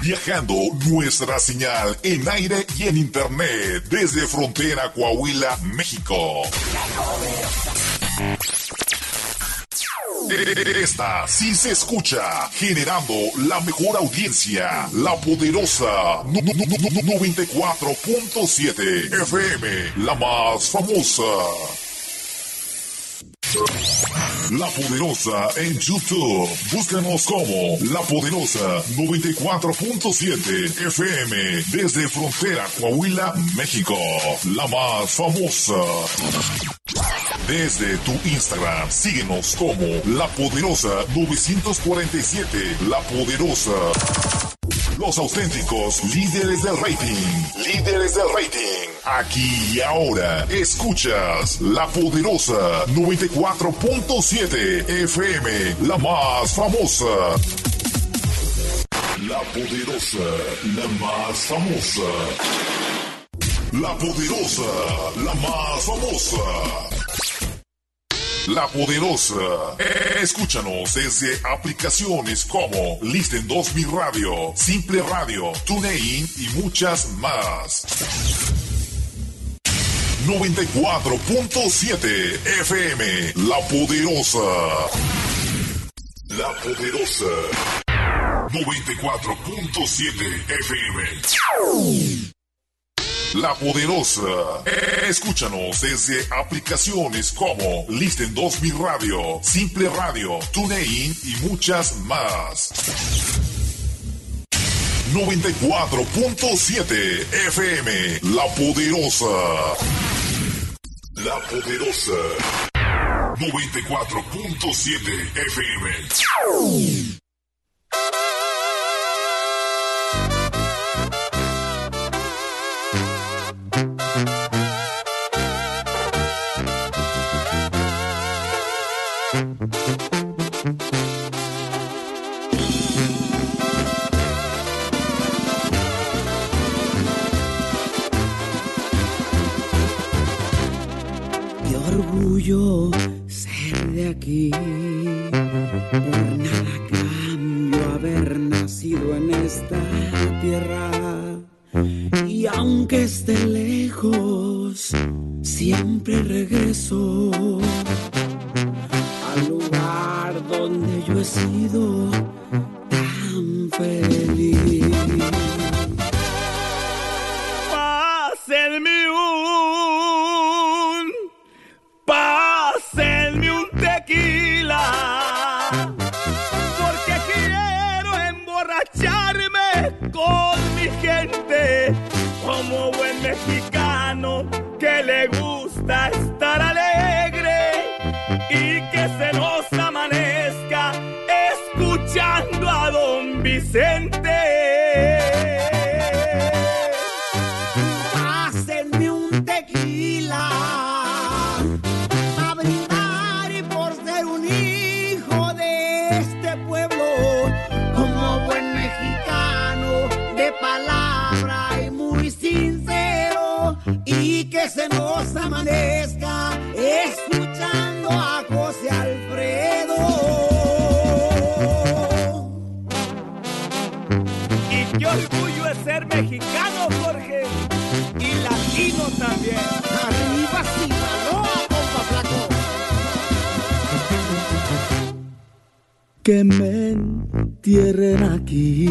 Viajando nuestra señal en aire y en internet desde frontera Coahuila, México. Esta sí se escucha, generando la mejor audiencia, la poderosa 94.7 FM, la más famosa. La Poderosa en YouTube. Búscanos como La Poderosa 94.7 FM desde frontera Coahuila, México. La más famosa. Desde tu Instagram, síguenos como La Poderosa 947. La Poderosa. Los auténticos líderes del rating. Líderes del rating. Aquí y ahora escuchas La Poderosa 94.7 FM, la más famosa. La Poderosa, la más famosa. La Poderosa, la más famosa. La Poderosa. Escúchanos desde aplicaciones como Listen 2000 Radio, Simple Radio, TuneIn y muchas más. 94.7 FM, La Poderosa. La Poderosa. 94.7 FM. La Poderosa. Escúchanos desde aplicaciones como Listen 2000 Radio, Simple Radio, TuneIn y muchas más. 94.7 FM, La Poderosa. La Poderosa. 94.7 FM. Orgullo ser de aquí, por nada cambio haber nacido en esta tierra. Y aunque esté lejos, siempre regreso al lugar donde yo he sido tan feliz. Pásenme un tequila, porque quiero emborracharme con mi gente, como buen mexicano que le gusta estar alegre y que se nos amanezca escuchando a Don Vicente. Pásenme un tequila y que se nos amanezca escuchando a José Alfredo. Y qué orgullo es ser mexicano, Jorge, y latino también. Arriba Sinaloa, compa flaco. Que me entierren aquí,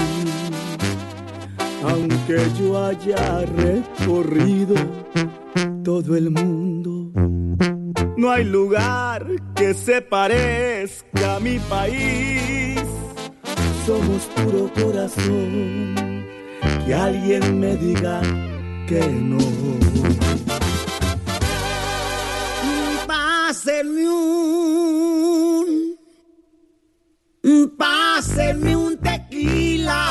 aunque yo haya recorrido todo el mundo. No hay lugar que se parezca a mi país. Somos puro corazón, que alguien me diga que no. Pásenme un tequila,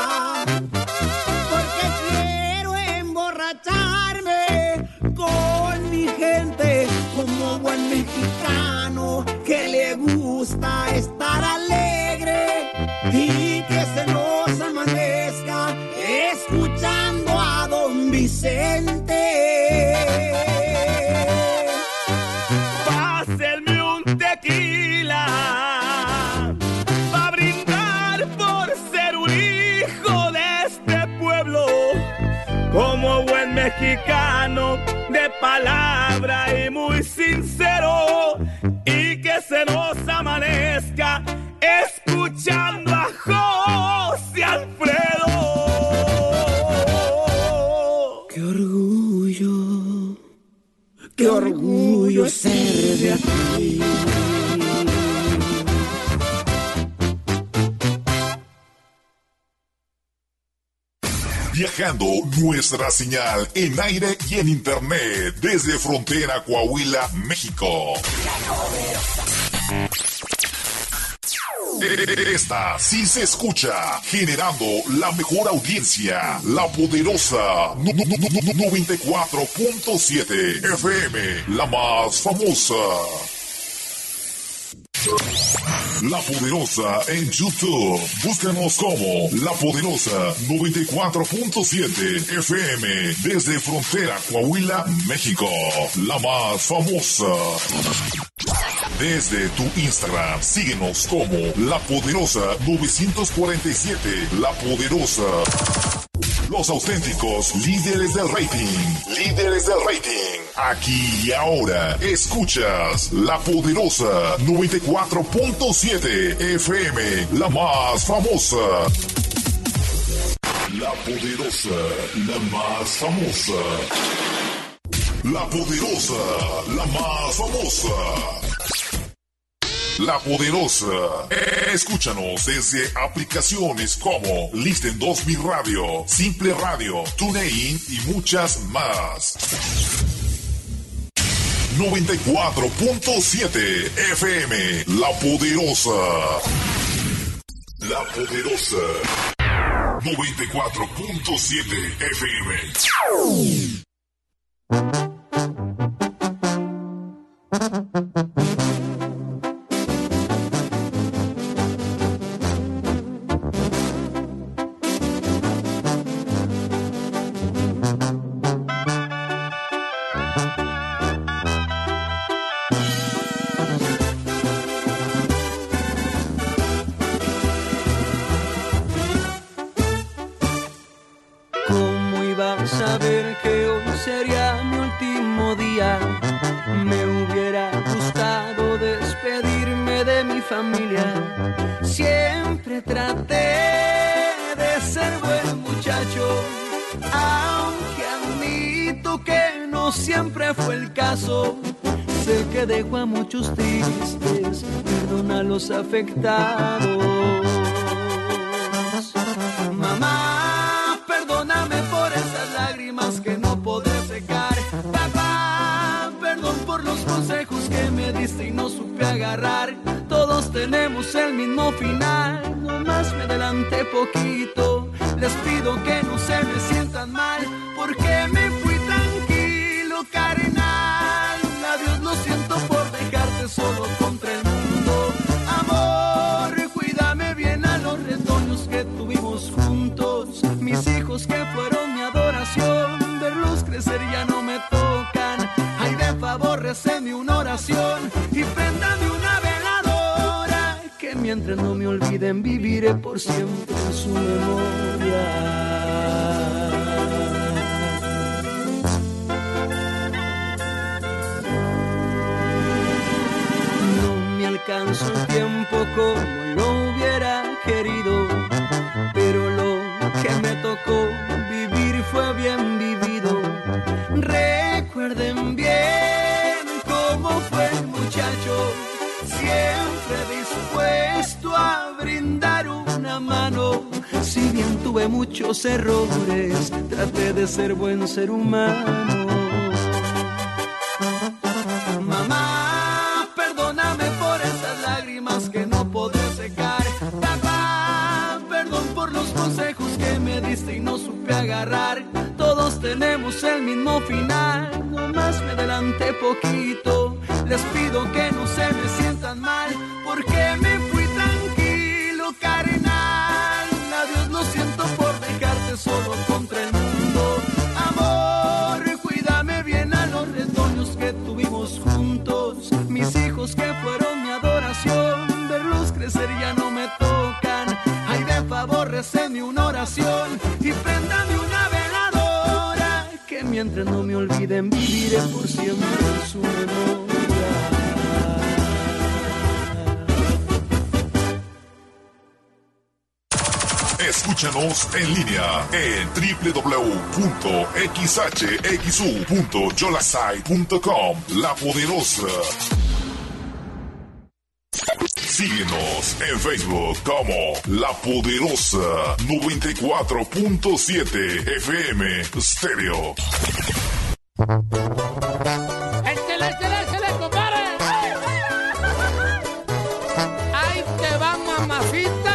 porque quiero emborracharme con mi gente, como buen mexicano que le gusta estar alegre y que se nos amanezca escuchando a Don Vicente. Pásenme un tequila pa' brindar por ser un hijo de mexicano de palabra y muy sincero, y que se nos amanezca escuchando a José Alfredo. Qué orgullo ser de aquí. Viajando nuestra señal en aire y en internet desde frontera Coahuila, México. Esta sí se escucha, generando la mejor audiencia, la poderosa 94.7 FM, la más famosa. La Poderosa en YouTube. Búscanos como La Poderosa 94.7 FM desde frontera Coahuila, México. La más famosa. Desde tu Instagram, síguenos como La Poderosa 947. La Poderosa. Los auténticos líderes del rating. Líderes del rating. Aquí y ahora escuchas La Poderosa 94.7 FM, la más famosa. La Poderosa, la más famosa. La Poderosa, la más famosa. La Poderosa. Escúchanos desde aplicaciones como Listen 2000 Radio, Simple Radio, TuneIn y muchas más. 94.7 FM, La Poderosa. La Poderosa. 94.7 FM. Dejo a muchos tristes, perdona a los afectados. Mamá, perdóname por esas lágrimas que no podré secar. Papá, perdón por los consejos que me diste y no supe agarrar. Todos tenemos el mismo final, nomás me adelanté poquito. Les pido que no se me sientan mal, porque me fui tranquilo, carnal. Adiós, lo siento por dejarte solo contra el mundo. Amor, cuídame bien a los retoños que tuvimos juntos. Mis hijos que fueron mi adoración, verlos crecer ya no me tocan. Ay, de favor, recéme una oración y préndame una veladora, que mientras no me olviden viviré por siempre en su memoria. Alcanzo el tiempo como lo hubiera querido, pero lo que me tocó vivir fue bien vivido. Recuerden bien cómo fue el muchacho, siempre dispuesto a brindar una mano. Si bien tuve muchos errores, traté de ser buen ser humano. Que no podré secar. Papá, perdón por los consejos que me diste y no supe agarrar. Todos tenemos el mismo final, nomás me adelanté poquito. Les pido que no se me sientan mal, porque me fui tranquilo, carnal. Adiós, lo siento por dejarte solo contra el mundo. Amor, cuídame bien a los retoños que tuvimos juntos. Mis hijos que fueron mi adoración, verlos crecer ya no me tocan. Ay, de favor, recéme una oración y préndame una veladora, que mientras no me olviden, viviré por siempre en su memoria. Escúchanos en línea en www.xhxu.yolasite.com. La Poderosa. Síguenos en Facebook como La Poderosa 94.7 FM Stereo. ¡Échale, compadre! ¡Ahí te va, mamacita!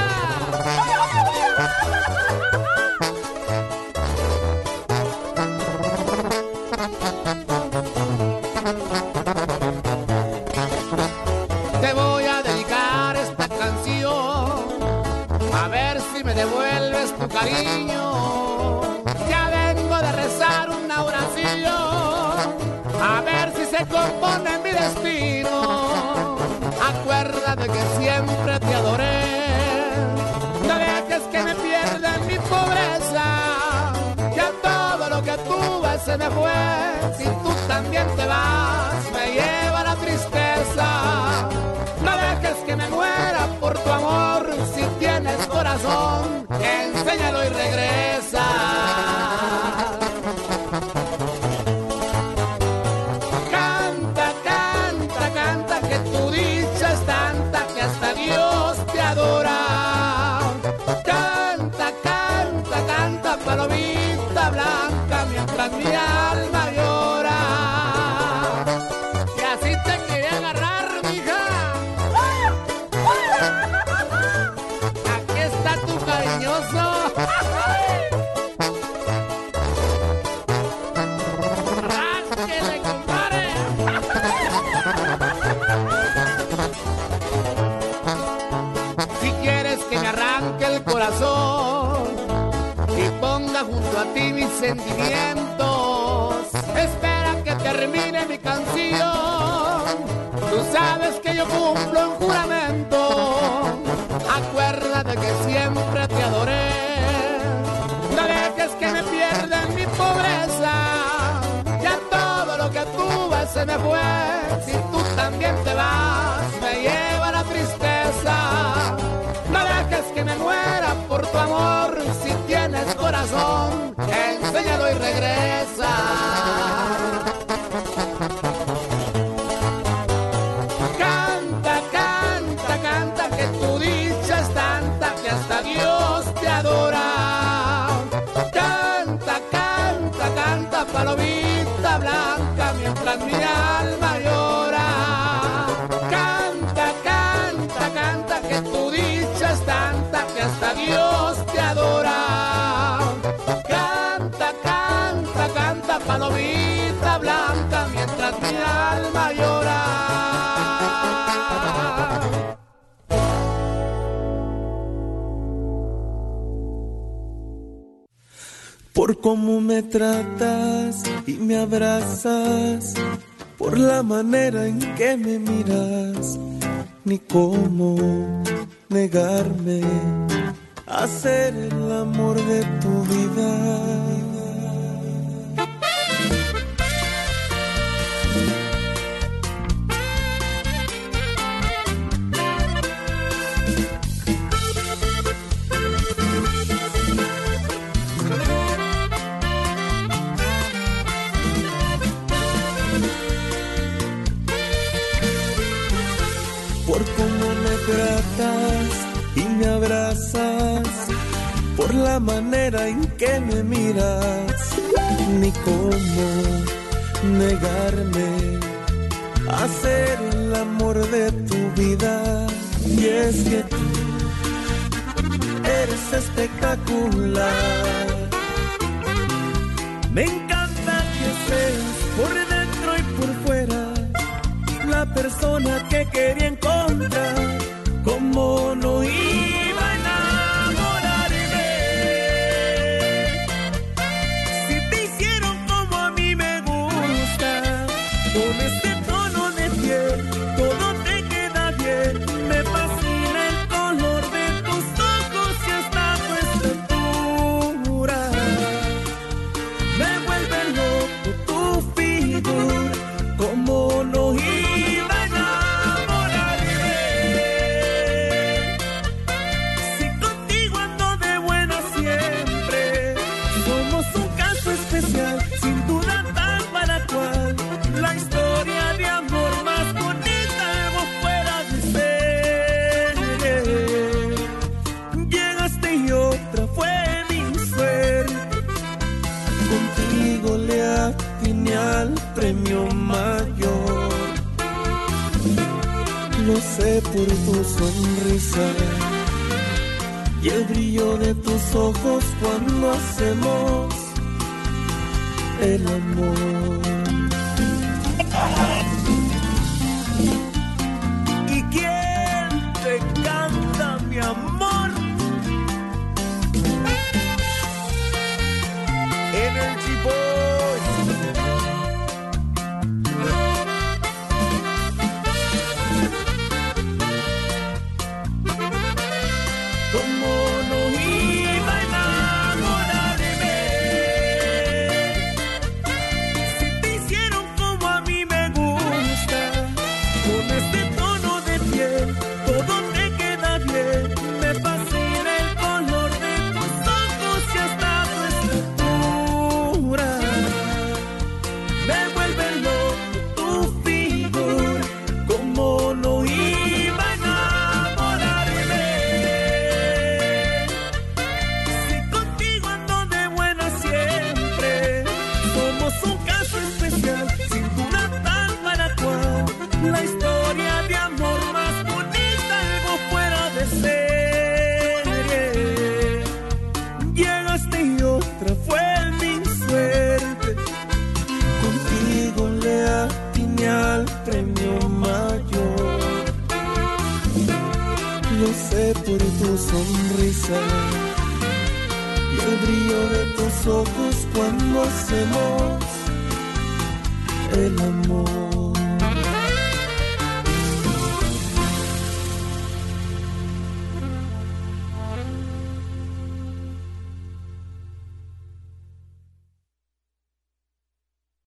Te voy a dedicar esta canción, a ver si me devuelves tu cariño. Ya vengo de rezar una oración, a ver si se compone mi destino. Acuérdate que siempre te adoré, no dejes que me pierda en mi pobreza. Ya todo lo que tuve se me fue, si tú también te vas me lleva la tristeza. No dejes que me muera por tu amor, si tienes corazón, enséñalo y regresa. Canta, canta, canta, que tu dicha es tanta que hasta Dios te adora. Canta, canta, canta, palomita blanca, mientras mi alma llora. Y así te quería agarrar, mija. Aquí está tu cariñoso. Rásquele, compadre. Si quieres que me arranque el corazón y ponga junto a ti mis sentimientos, espera que termine mi canción. Tú sabes que yo cumplo un juramento. Acuérdate que siempre te adoré, no dejes que me pierda en mi pobreza. Ya todo lo que tuve se me fue, si tú también te vas me lleva la tristeza. No dejes que me muera por tu amor, si tienes corazón, enséñalo y regresa. Canta, canta, canta, que tu dicha es tanta que hasta Dios te adora. Canta, canta, canta, palomita blanca, mientras mi alma llora. Canta, canta, canta, que tu dicha es tanta que hasta Dios te adora. Canta, canta, canta, palomita blanca, mientras mi alma llora. Por cómo me tratas y me abrazas, por la manera en que me miras, ni cómo negarme a ser el amor de tu vida. Por cómo me tratas y me abrazas, por la manera en que me miras, ni cómo negarme a ser el amor de tu vida. Y es que tú eres espectacular. Me encanta que seas por dentro y por fuera la persona que quería encontrar. ¿Cómo no iba a enamorarme? Si te hicieron como a mí me gusta, con este tono de piel todo te queda bien. Me fascina el color de tus ojos y hasta tu estructura. Me vuelve loco Lo sé por tu sonrisa y el brillo de tus ojos cuando hacemos el amor. ¿Y quién te canta, mi amor? Energy Boy. ¿Cómo no iba a enamorarme si te hicieron como a mí me gusta? Con este tono de piel todo te queda bien. Me fascina el color de tus ojos y hasta tu estatura. Me vuelve loco tu figura. ¿Cómo no iba a enamorarme si contigo ando de buena siempre? Somos un caso especial, sin duda tal para cual. La historia de amor más bonita, algo fuera de serie. Llegaste y otra fue mi suerte. Contigo le atiné al premio mayor. Lo sé por tu sonrisa y el brillo de tus ojos cuando hacemos el amor.